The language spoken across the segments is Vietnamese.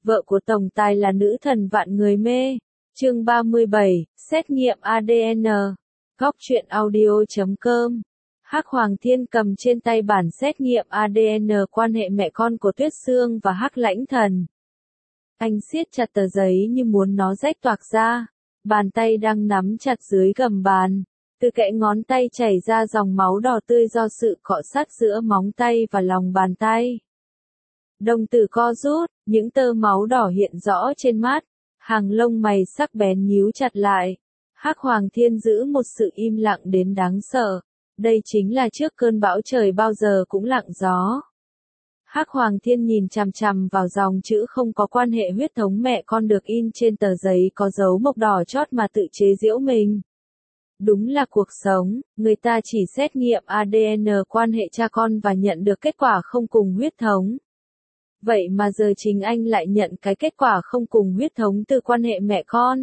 Vợ của tổng tài là nữ thần vạn người mê. Chương 37, xét nghiệm ADN. Góc truyện audio.com. Hắc Hoàng Thiên cầm trên tay bản xét nghiệm ADN quan hệ mẹ con của Tuyết Sương và Hắc Lãnh Thần. Anh siết chặt tờ giấy như muốn nó rách toạc ra. Bàn tay đang nắm chặt dưới gầm bàn. Từ kẽ ngón tay chảy ra dòng máu đỏ tươi do sự cọ sát giữa móng tay và lòng bàn tay. Đồng tử co rút, những tơ máu đỏ hiện rõ trên mắt, hàng lông mày sắc bén nhíu chặt lại. Hắc Hoàng Thiên giữ một sự im lặng đến đáng sợ. Đây chính là trước cơn bão trời bao giờ cũng lặng gió. Hắc Hoàng Thiên nhìn chằm chằm vào dòng chữ không có quan hệ huyết thống mẹ con được in trên tờ giấy có dấu mộc đỏ chót mà tự chế giễu mình. Đúng là cuộc sống, người ta chỉ xét nghiệm ADN quan hệ cha con và nhận được kết quả không cùng huyết thống. Vậy mà giờ chính anh lại nhận cái kết quả không cùng huyết thống từ quan hệ mẹ con.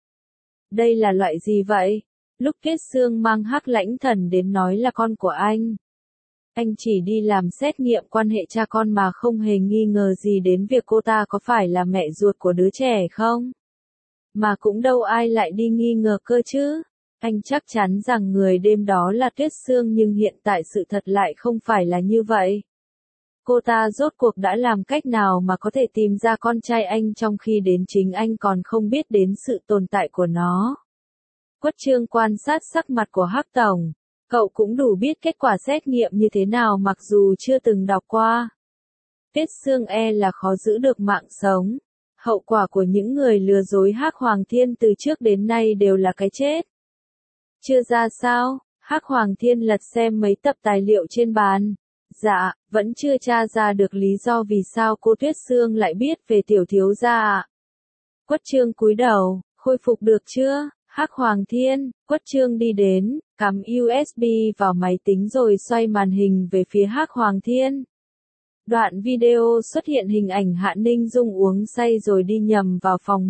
Đây là loại gì vậy? Lúc Tuyết Sương mang Hắc Lãnh Thần đến nói là con của anh. Anh chỉ đi làm xét nghiệm quan hệ cha con mà không hề nghi ngờ gì đến việc cô ta có phải là mẹ ruột của đứa trẻ không? Mà cũng đâu ai lại đi nghi ngờ cơ chứ. Anh chắc chắn rằng người đêm đó là Tuyết Sương nhưng hiện tại sự thật lại không phải là như vậy. Cô ta rốt cuộc đã làm cách nào mà có thể tìm ra con trai anh trong khi đến chính anh còn không biết đến sự tồn tại của nó. Quất Trương quan sát sắc mặt của Hắc Tổng. Cậu cũng đủ biết kết quả xét nghiệm như thế nào mặc dù chưa từng đọc qua. Tuyết Sương là khó giữ được mạng sống. Hậu quả của những người lừa dối Hắc Hoàng Thiên từ trước đến nay đều là cái chết. Chưa ra sao? Hắc Hoàng Thiên lật xem mấy tập tài liệu trên bàn. Dạ, vẫn chưa tra ra được lý do vì sao cô Tuyết Sương lại biết về tiểu thiếu gia ạ. Quất Trương cúi đầu, khôi phục được chưa? Hắc Hoàng Thiên, Quất Trương đi đến, cắm USB vào máy tính rồi xoay màn hình về phía Hắc Hoàng Thiên. Đoạn video xuất hiện hình ảnh Hạ Ninh Dung uống say rồi đi nhầm vào phòng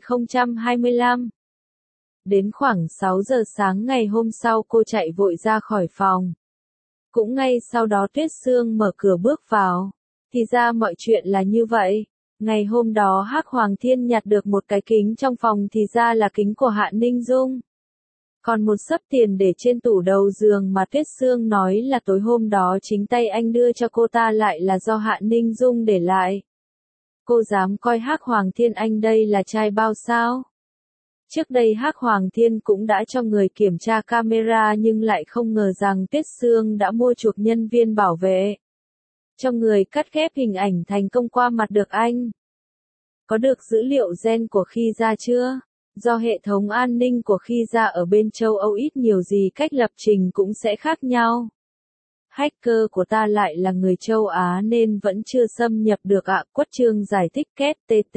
1025. Đến khoảng 6 giờ sáng ngày hôm sau cô chạy vội ra khỏi phòng. Cũng ngay sau đó Tuyết Sương mở cửa bước vào. Thì ra mọi chuyện là như vậy. Ngày hôm đó Hắc Hoàng Thiên nhặt được một cái kính trong phòng thì ra là kính của Hạ Ninh Dung. Còn một xấp tiền để trên tủ đầu giường mà Tuyết Sương nói là tối hôm đó chính tay anh đưa cho cô ta lại là do Hạ Ninh Dung để lại. Cô dám coi Hắc Hoàng Thiên anh đây là trai bao sao? Trước đây Hắc Hoàng Thiên cũng đã cho người kiểm tra camera nhưng lại không ngờ rằng Tuyết Sương đã mua chuộc nhân viên bảo vệ. Cho người cắt ghép hình ảnh thành công qua mặt được anh. Có được dữ liệu gen của khi ra chưa? Do hệ thống an ninh của khi ra ở bên châu Âu ít nhiều gì cách lập trình cũng sẽ khác nhau. Hacker của ta lại là người châu Á nên vẫn chưa xâm nhập được ạ. Quất Trương giải thích két TT.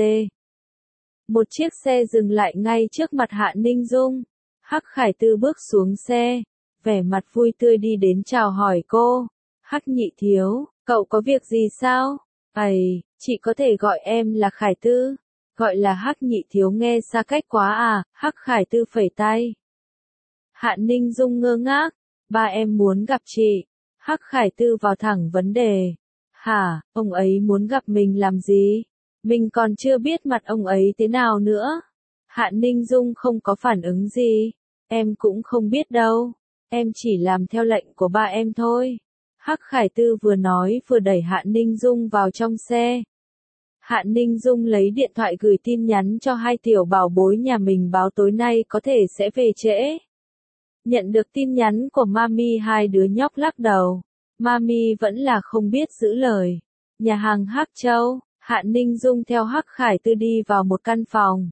Một chiếc xe dừng lại ngay trước mặt Hạ Ninh Dung. Hắc Khải Tư bước xuống xe, vẻ mặt vui tươi đi đến chào hỏi cô. Hắc nhị thiếu, cậu có việc gì sao? Chị có thể gọi em là Khải Tư. Gọi là Hắc nhị thiếu nghe xa cách quá à, Hắc Khải Tư phẩy tay. Hạ Ninh Dung ngơ ngác, ba em muốn gặp chị. Hắc Khải Tư vào thẳng vấn đề. Hả, ông ấy muốn gặp mình làm gì? Mình còn chưa biết mặt ông ấy thế nào nữa. Hạ Ninh Dung không có phản ứng gì. Em cũng không biết đâu. Em chỉ làm theo lệnh của ba em thôi. Hắc Khải Tư vừa nói vừa đẩy Hạ Ninh Dung vào trong xe. Hạ Ninh Dung lấy điện thoại gửi tin nhắn cho hai tiểu bảo bối nhà mình báo tối nay có thể sẽ về trễ. Nhận được tin nhắn của Mami hai đứa nhóc lắc đầu. Mami vẫn là không biết giữ lời. Nhà hàng Hắc Châu. Hạ Ninh Dung theo Hắc Khải Tư đi vào một căn phòng.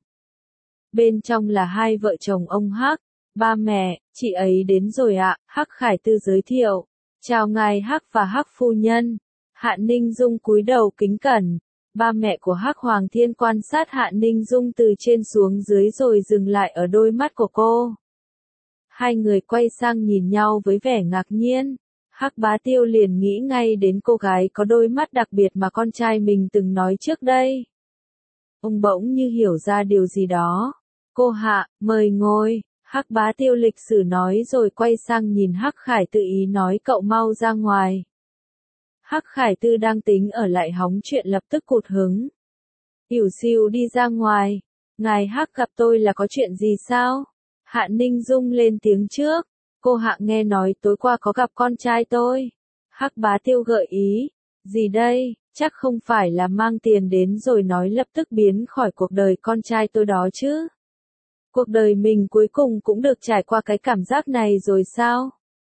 Bên trong là hai vợ chồng ông Hắc. Ba mẹ, chị ấy đến rồi ạ. Hắc Khải Tư giới thiệu. Chào ngài Hắc và Hắc phu nhân. Hạ Ninh Dung cúi đầu kính cẩn. Ba mẹ của Hắc Hoàng Thiên quan sát Hạ Ninh Dung từ trên xuống dưới rồi dừng lại ở đôi mắt của cô. Hai người quay sang nhìn nhau với vẻ ngạc nhiên. Hắc Bá Tiêu liền nghĩ ngay đến cô gái có đôi mắt đặc biệt mà con trai mình từng nói trước đây. Ông bỗng như hiểu ra điều gì đó. Cô Hạ, mời ngồi. Hắc Bá Tiêu lịch sử nói rồi quay sang nhìn Hắc Khải Tư ý nói cậu mau ra ngoài. Hắc Khải Tư đang tính ở lại hóng chuyện lập tức cụt hứng. ỉu xìu đi ra ngoài. Ngài Hắc gặp tôi là có chuyện gì sao? Hạ Ninh Dung lên tiếng trước. Cô Hạ nghe nói tối qua có gặp con trai tôi. Hắc Bá Tiêu gợi ý. Gì đây, chắc không phải là mang tiền đến rồi nói lập tức biến khỏi cuộc đời con trai tôi đó chứ. Cuộc đời mình cuối cùng cũng được trải qua cái cảm giác này rồi sao?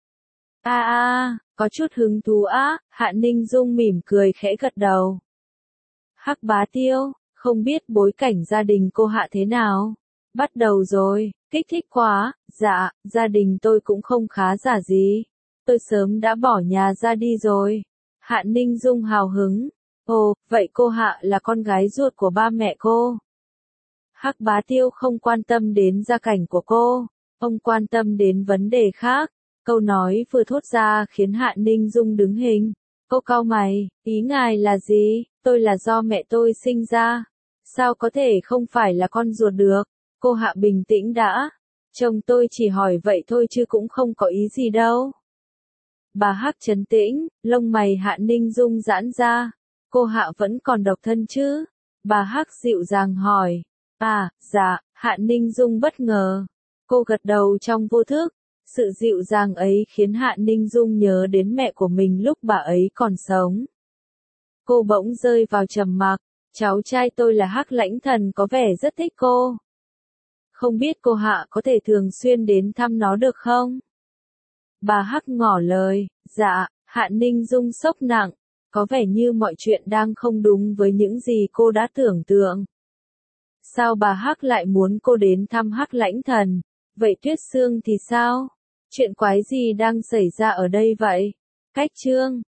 Có chút hứng thú á, Hạ Ninh Dung mỉm cười khẽ gật đầu. Hắc Bá Tiêu, không biết bối cảnh gia đình cô Hạ thế nào? Bắt đầu rồi, kích thích quá, dạ, gia đình tôi cũng không khá giả gì. Tôi sớm đã bỏ nhà ra đi rồi. Hạ Ninh Dung hào hứng. Ồ, vậy cô Hạ là con gái ruột của ba mẹ cô. Hắc Bá Tiêu không quan tâm đến gia cảnh của cô, ông quan tâm đến vấn đề khác. Câu nói vừa thốt ra khiến Hạ Ninh Dung đứng hình. Cô cau mày, ý ngài là gì? Tôi là do mẹ tôi sinh ra. Sao có thể không phải là con ruột được? Cô Hạ bình tĩnh đã. Chồng tôi chỉ hỏi vậy thôi chứ cũng không có ý gì đâu. Bà Hắc trấn tĩnh, lông mày Hạ Ninh Dung giãn ra. Cô Hạ vẫn còn độc thân chứ? Bà Hắc dịu dàng hỏi. Dạ, Hạ Ninh Dung bất ngờ. Cô gật đầu trong vô thức. Sự dịu dàng ấy khiến Hạ Ninh Dung nhớ đến mẹ của mình lúc bà ấy còn sống. Cô bỗng rơi vào trầm mặc. Cháu trai tôi là Hắc Lãnh Thần có vẻ rất thích cô. Không biết cô Hạ có thể thường xuyên đến thăm nó được không? Bà Hắc ngỏ lời. Dạ, Hạ Ninh Dung sốc nặng. Có vẻ như mọi chuyện đang không đúng với những gì cô đã tưởng tượng. Sao bà Hắc lại muốn cô đến thăm Hắc Lãnh Thần? Vậy Tuyết Sương thì sao? Chuyện quái gì đang xảy ra ở đây vậy? Cách chương